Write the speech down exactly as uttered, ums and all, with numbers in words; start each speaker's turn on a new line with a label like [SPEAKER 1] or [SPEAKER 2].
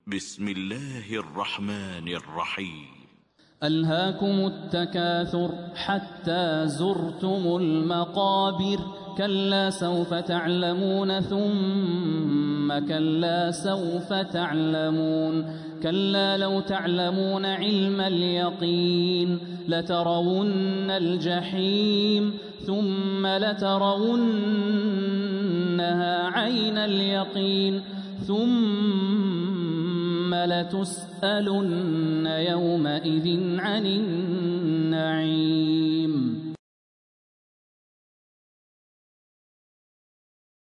[SPEAKER 1] بسم الله الرحمن الرحيم.
[SPEAKER 2] ألهاكم التكاثر حتى زرتم المقابر كلا سوف تعلمون ثم كلا سوف تعلمون كلا لو تعلمون علم اليقين لترون الجحيم ثم لترونها عين اليقين ثم لتسألن يومئذ عن النعيم.